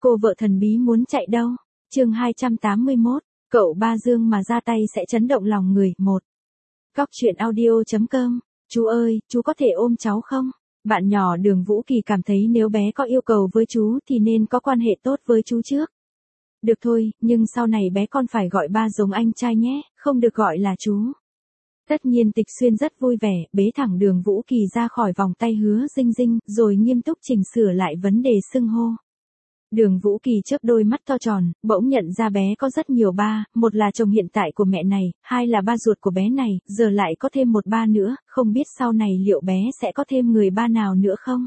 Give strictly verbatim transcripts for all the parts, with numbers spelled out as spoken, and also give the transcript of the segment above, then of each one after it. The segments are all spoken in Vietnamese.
cô vợ thần bí muốn chạy đâu? Chương hai trăm tám mươi mốt, cậu ba Dương mà ra tay sẽ chấn động lòng người. Một. Cóc truyện audio chấm com. Chú ơi, chú có thể ôm cháu không? Bạn nhỏ Đường Vũ Kỳ cảm thấy nếu bé có yêu cầu với chú thì nên có quan hệ tốt với chú trước. Được thôi, nhưng sau này bé con phải gọi ba giống anh trai nhé, không được gọi là chú. Tất nhiên Tịch Xuyên rất vui vẻ, bế thẳng Đường Vũ Kỳ ra khỏi vòng tay Hứa Dinh Dinh, rồi nghiêm túc chỉnh sửa lại vấn đề xưng hô. Đường Vũ Kỳ chớp đôi mắt to tròn, bỗng nhận ra bé có rất nhiều ba, một là chồng hiện tại của mẹ này, hai là ba ruột của bé này, giờ lại có thêm một ba nữa, không biết sau này liệu bé sẽ có thêm người ba nào nữa không?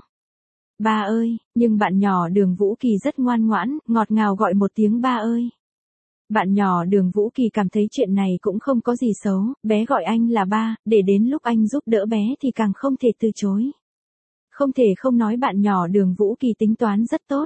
Ba ơi, nhưng bạn nhỏ Đường Vũ Kỳ rất ngoan ngoãn, ngọt ngào gọi một tiếng ba ơi. Bạn nhỏ Đường Vũ Kỳ cảm thấy chuyện này cũng không có gì xấu, bé gọi anh là ba, để đến lúc anh giúp đỡ bé thì càng không thể từ chối. Không thể không nói bạn nhỏ Đường Vũ Kỳ tính toán rất tốt.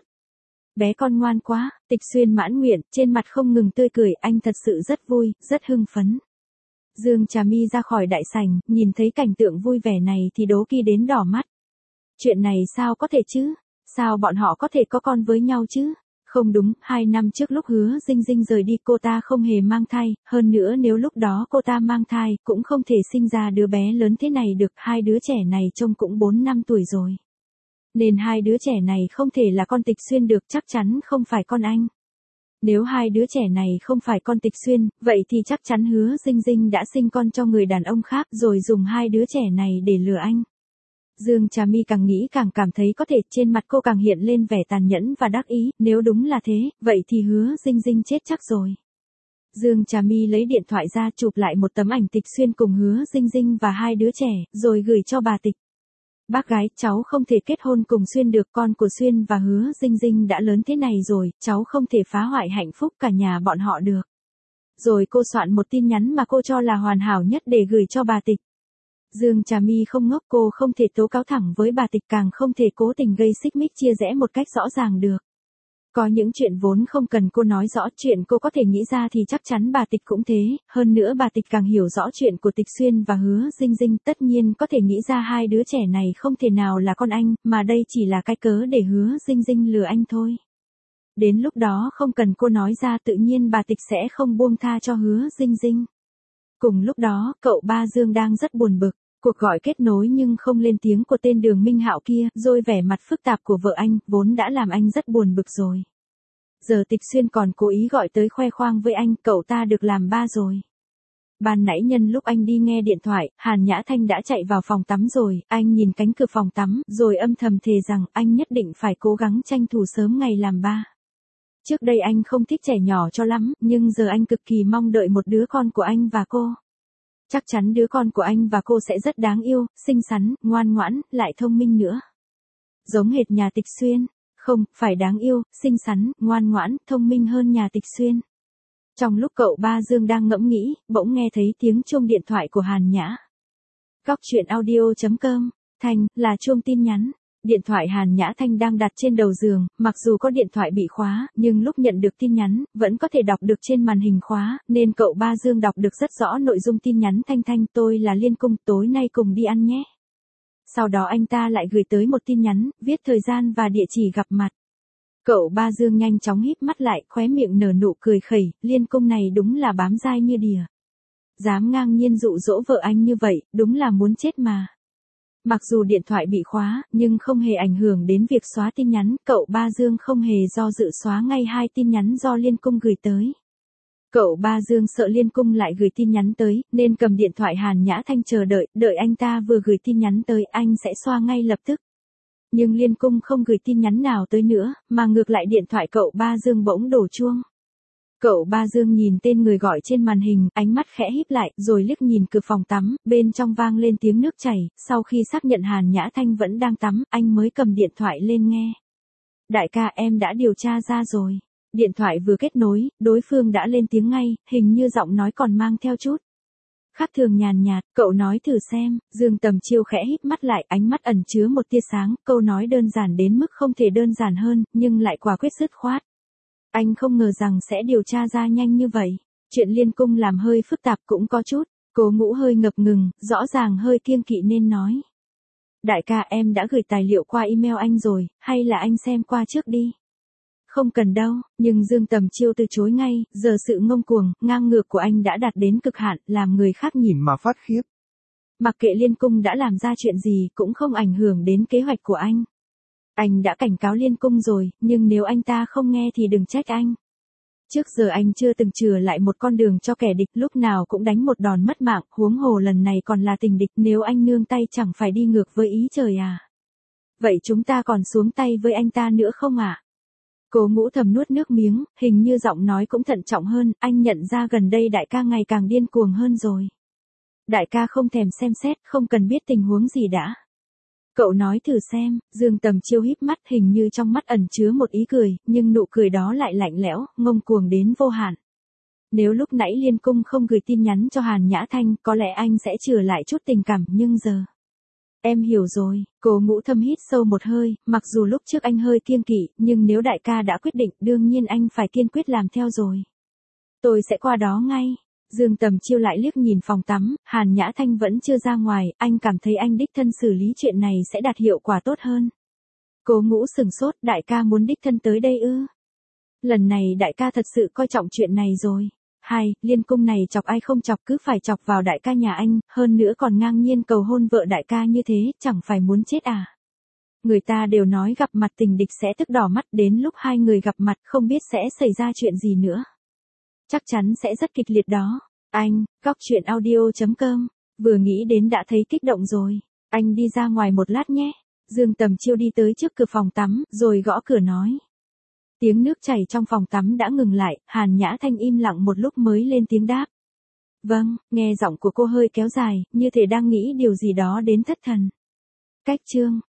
Bé con ngoan quá, Tịch Xuyên mãn nguyện, trên mặt không ngừng tươi cười, anh thật sự rất vui, rất hưng phấn. Dương Trà My ra khỏi đại sảnh, nhìn thấy cảnh tượng vui vẻ này thì đố kỵ đến đỏ mắt. Chuyện này sao có thể chứ? Sao bọn họ có thể có con với nhau chứ? Không đúng, hai năm trước lúc Hứa Dinh Dinh rời đi cô ta không hề mang thai, hơn nữa nếu lúc đó cô ta mang thai cũng không thể sinh ra đứa bé lớn thế này được, hai đứa trẻ này trông cũng bốn năm tuổi rồi. Nên hai đứa trẻ này không thể là con Tịch Xuyên được, chắc chắn không phải con anh. Nếu hai đứa trẻ này không phải con Tịch Xuyên, vậy thì chắc chắn Hứa Dinh Dinh đã sinh con cho người đàn ông khác rồi dùng hai đứa trẻ này để lừa anh. Dương Trà My càng nghĩ càng cảm thấy có thể, trên mặt cô càng hiện lên vẻ tàn nhẫn và đắc ý, nếu đúng là thế, vậy thì Hứa Dinh Dinh chết chắc rồi. Dương Trà My lấy điện thoại ra chụp lại một tấm ảnh Tịch Xuyên cùng Hứa Dinh Dinh và hai đứa trẻ, rồi gửi cho bà Tịch. Bác gái, cháu không thể kết hôn cùng Xuyên được, con của Xuyên và Hứa Dinh Dinh đã lớn thế này rồi, cháu không thể phá hoại hạnh phúc cả nhà bọn họ được. Rồi cô soạn một tin nhắn mà cô cho là hoàn hảo nhất để gửi cho bà Tịch. Dương Trà My không ngốc, cô không thể tố cáo thẳng với bà Tịch, càng không thể cố tình gây xích mích chia rẽ một cách rõ ràng được. Có những chuyện vốn không cần cô nói rõ, chuyện cô có thể nghĩ ra thì chắc chắn bà Tịch cũng thế, hơn nữa bà Tịch càng hiểu rõ chuyện của Tịch Xuyên và Hứa Dinh Dinh, tất nhiên có thể nghĩ ra hai đứa trẻ này không thể nào là con anh, mà đây chỉ là cái cớ để Hứa Dinh Dinh lừa anh thôi. Đến lúc đó không cần cô nói ra tự nhiên bà Tịch sẽ không buông tha cho Hứa Dinh Dinh. Cùng lúc đó, cậu ba Dương đang rất buồn bực. Cuộc gọi kết nối nhưng không lên tiếng của tên Đường Minh Hạo kia, rồi vẻ mặt phức tạp của vợ anh, vốn đã làm anh rất buồn bực rồi. Giờ Tịch Xuyên còn cố ý gọi tới khoe khoang với anh, cậu ta được làm ba rồi. Ban nãy nhân lúc anh đi nghe điện thoại, Hàn Nhã Thanh đã chạy vào phòng tắm rồi, anh nhìn cánh cửa phòng tắm, rồi âm thầm thề rằng anh nhất định phải cố gắng tranh thủ sớm ngày làm ba. Trước đây anh không thích trẻ nhỏ cho lắm, nhưng giờ anh cực kỳ mong đợi một đứa con của anh và cô. Chắc chắn đứa con của anh và cô sẽ rất đáng yêu, xinh xắn, ngoan ngoãn, lại thông minh nữa. Giống hệt nhà Tịch Xuyên. Không, phải đáng yêu, xinh xắn, ngoan ngoãn, thông minh hơn nhà Tịch Xuyên. Trong lúc cậu ba Dương đang ngẫm nghĩ, bỗng nghe thấy tiếng chuông điện thoại của Hàn Nhã. Cóc truyện audio chấm com. Thanh, là chuông tin nhắn. Điện thoại Hàn Nhã Thanh đang đặt trên đầu giường, mặc dù có điện thoại bị khóa, nhưng lúc nhận được tin nhắn, vẫn có thể đọc được trên màn hình khóa, nên cậu ba Dương đọc được rất rõ nội dung tin nhắn. Thanh Thanh, tôi là Liên Cung, tối nay cùng đi ăn nhé. Sau đó anh ta lại gửi tới một tin nhắn, viết thời gian và địa chỉ gặp mặt. Cậu ba Dương nhanh chóng híp mắt lại, khóe miệng nở nụ cười khẩy, Liên Cung này đúng là bám dai như đỉa. Dám ngang nhiên dụ dỗ vợ anh như vậy, đúng là muốn chết mà. Mặc dù điện thoại bị khóa, nhưng không hề ảnh hưởng đến việc xóa tin nhắn, cậu ba Dương không hề do dự xóa ngay hai tin nhắn do Liên Cung gửi tới. Cậu ba Dương sợ Liên Cung lại gửi tin nhắn tới, nên cầm điện thoại Hàn Nhã Thanh chờ đợi, đợi anh ta vừa gửi tin nhắn tới, anh sẽ xóa ngay lập tức. Nhưng Liên Cung không gửi tin nhắn nào tới nữa, mà ngược lại điện thoại cậu ba Dương bỗng đổ chuông. Cậu ba Dương nhìn tên người gọi trên màn hình, ánh mắt khẽ híp lại, rồi liếc nhìn cửa phòng tắm, bên trong vang lên tiếng nước chảy, sau khi xác nhận Hàn Nhã Thanh vẫn đang tắm, anh mới cầm điện thoại lên nghe. Đại ca, em đã điều tra ra rồi. Điện thoại vừa kết nối, đối phương đã lên tiếng ngay, hình như giọng nói còn mang theo chút khác thường nhàn nhạt, cậu nói thử xem. Dương Tầm Chiêu khẽ híp mắt lại, ánh mắt ẩn chứa một tia sáng, câu nói đơn giản đến mức không thể đơn giản hơn, nhưng lại quả quyết dứt khoát. Anh không ngờ rằng sẽ điều tra ra nhanh như vậy. Chuyện Liên Cung làm hơi phức tạp cũng có chút. Cố Ngũ hơi ngập ngừng, rõ ràng hơi kiêng kỵ nên nói. Đại ca, em đã gửi tài liệu qua email anh rồi, hay là anh xem qua trước đi? không cần đâu, nhưng Dương Tầm Chiêu từ chối ngay, giờ sự ngông cuồng, ngang ngược của anh đã đạt đến cực hạn, làm người khác nhìn mà phát khiếp. Mặc kệ Liên Cung đã làm ra chuyện gì cũng không ảnh hưởng đến kế hoạch của anh. Anh đã cảnh cáo Liên Cung rồi, nhưng nếu anh ta không nghe thì đừng trách anh. Trước giờ anh chưa từng chừa lại một con đường cho kẻ địch, lúc nào cũng đánh một đòn mất mạng, huống hồ lần này còn là tình địch, nếu anh nương tay chẳng phải đi ngược với ý trời à. Vậy chúng ta còn xuống tay với anh ta nữa không ạ? À? Cố Ngũ Thầm nuốt nước miếng, hình như giọng nói cũng thận trọng hơn, anh nhận ra gần đây đại ca ngày càng điên cuồng hơn rồi. Đại ca không thèm xem xét, không cần biết tình huống gì đã. Cậu nói thử xem, Dương Tầm Chiêu híp mắt, hình như trong mắt ẩn chứa một ý cười, nhưng nụ cười đó lại lạnh lẽo, ngông cuồng đến vô hạn. Nếu lúc nãy Liên Cung không gửi tin nhắn cho Hàn Nhã Thanh, có lẽ anh sẽ chừa lại chút tình cảm, nhưng giờ... Em hiểu rồi, Cố Ngũ Thâm hít sâu một hơi, mặc dù lúc trước anh hơi kiêng kỵ, nhưng nếu đại ca đã quyết định, đương nhiên anh phải kiên quyết làm theo rồi. Tôi sẽ qua đó ngay. Dương Tầm Chiêu lại liếc nhìn phòng tắm, Hàn Nhã Thanh vẫn chưa ra ngoài, anh cảm thấy anh đích thân xử lý chuyện này sẽ đạt hiệu quả tốt hơn. Cố Ngũ sừng sốt, đại ca muốn đích thân tới đây ư? Lần này đại ca thật sự coi trọng chuyện này rồi. Hai, Liên Cung này chọc ai không chọc cứ phải chọc vào đại ca nhà anh, hơn nữa còn ngang nhiên cầu hôn vợ đại ca như thế, chẳng phải muốn chết à? Người ta đều nói gặp mặt tình địch sẽ tức đỏ mắt, đến lúc hai người gặp mặt không biết sẽ xảy ra chuyện gì nữa. Chắc chắn sẽ rất kịch liệt đó. Anh, góc truyện audio chấm com, vừa nghĩ đến đã thấy kích động rồi. Anh đi ra ngoài một lát nhé. Dương Tầm Chiêu đi tới trước cửa phòng tắm, rồi gõ cửa nói. Tiếng nước chảy trong phòng tắm đã ngừng lại, Hàn Nhã Thanh im lặng một lúc mới lên tiếng đáp. Vâng, nghe giọng của cô hơi kéo dài, như thể đang nghĩ điều gì đó đến thất thần. Cách chương